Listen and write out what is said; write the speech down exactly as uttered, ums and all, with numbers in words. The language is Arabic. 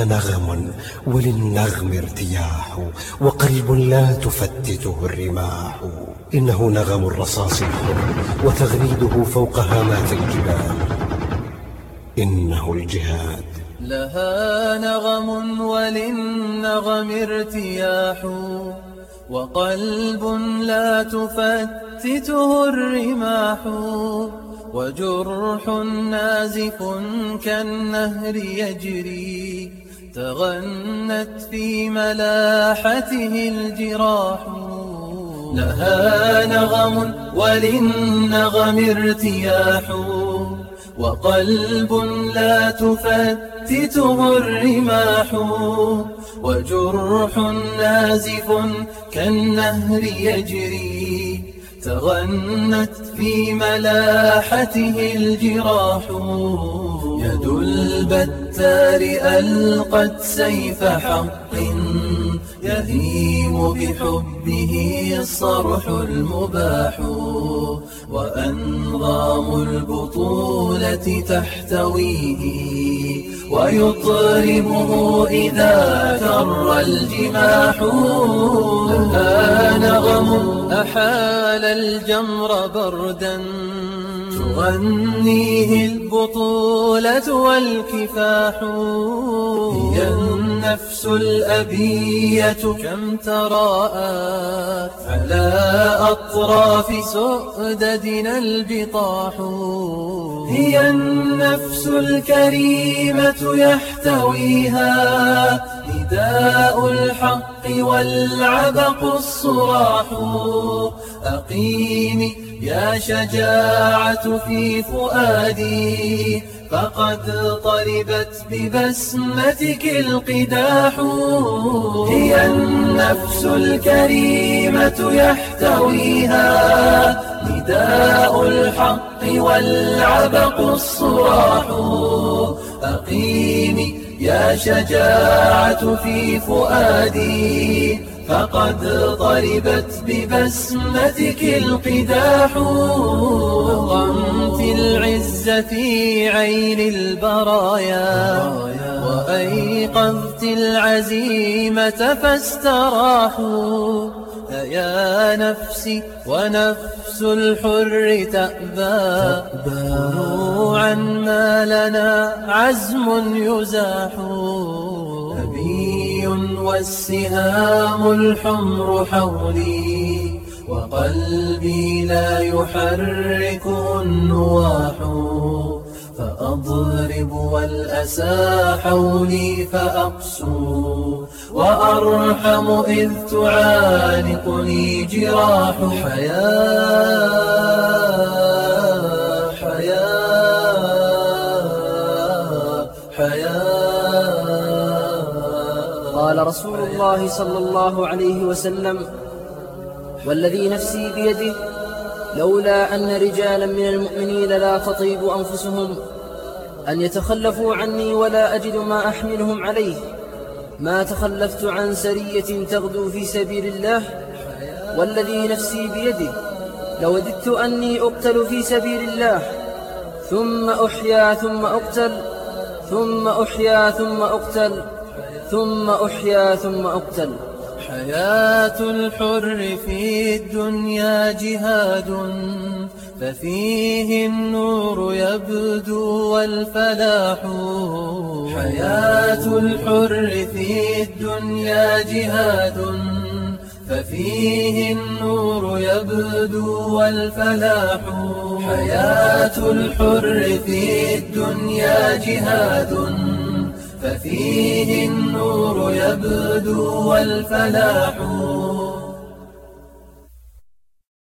لها نغم وللنغم ارتياح، وقلب لا تفتته الرماح. إنه نغم الرصاص الحر وتغريده فوق هامات الجبال. إنه الجهاد. لها نغم وللنغم ارتياح، وقلب لا تفتته الرماح، وجرح نازف كالنهر يجري، تغنت في ملاحته الجراح. لها نغم وللنغم ارتياح، وقلب لا تفتته الرماح، وجرح نازف كالنهر يجري، تغنت في ملاحته الجراح. يد البتار ألقت سيف حق، يهيم بحبه الصرح المباح، وأنظام البطولة تحتويه، ويطربه إذا كر الجماح. لها نغم أحال الجمر بردا، تغنيه البطولة والكفاح. هي النفس الأبية كم تراءت، على أطراف سؤددنا البطاح. هي النفس الكريمة يحتويها نداء الحق والعبق الصراح. أقيمي يا شجاعة في فؤادي، فقد طربت ببسمتك القداح. هي النفس الكريمة يحتويها نداء الحق والعبق الصراح. أقيمي يا شجاعة في فؤادي، فقد طربت ببسمتك القداح. أقمت العز في عين البرايا، وأيقظت العزيمة فاستراحوا. يا نفسي ونفس الحر تأبى، روعا ما لنا عزم يزاح. أبي والسهام الحمر حولي، وقلبي لا يحركه النواح. فأضرب والأسى حولي فأقسو، وأرحم إذ تعانقني جراح. حياة حياة حياة. قال رسول الله صلى الله عليه وسلم: والذي نفسي بيده، لولا أن رجالا من المؤمنين لا تطيب أنفسهم أن يتخلفوا عني ولا أجد ما أحملهم عليه، ما تخلفت عن سرية تغدو في سبيل الله. والذي نفسي بيده، لوددت أني أقتل في سبيل الله، ثم أحيا ثم أقتل، ثم أحيا ثم أقتل، ثم أحيا ثم أقتل. حياة الحر في الدنيا جهاد، ففيه النور يبدو والفلاح. حياة الحر في الدنيا جهاد، ففيه النور يبدو والفلاح. حياة الحر في الدنيا جهاد، ففيه النور يبدو والفلاح.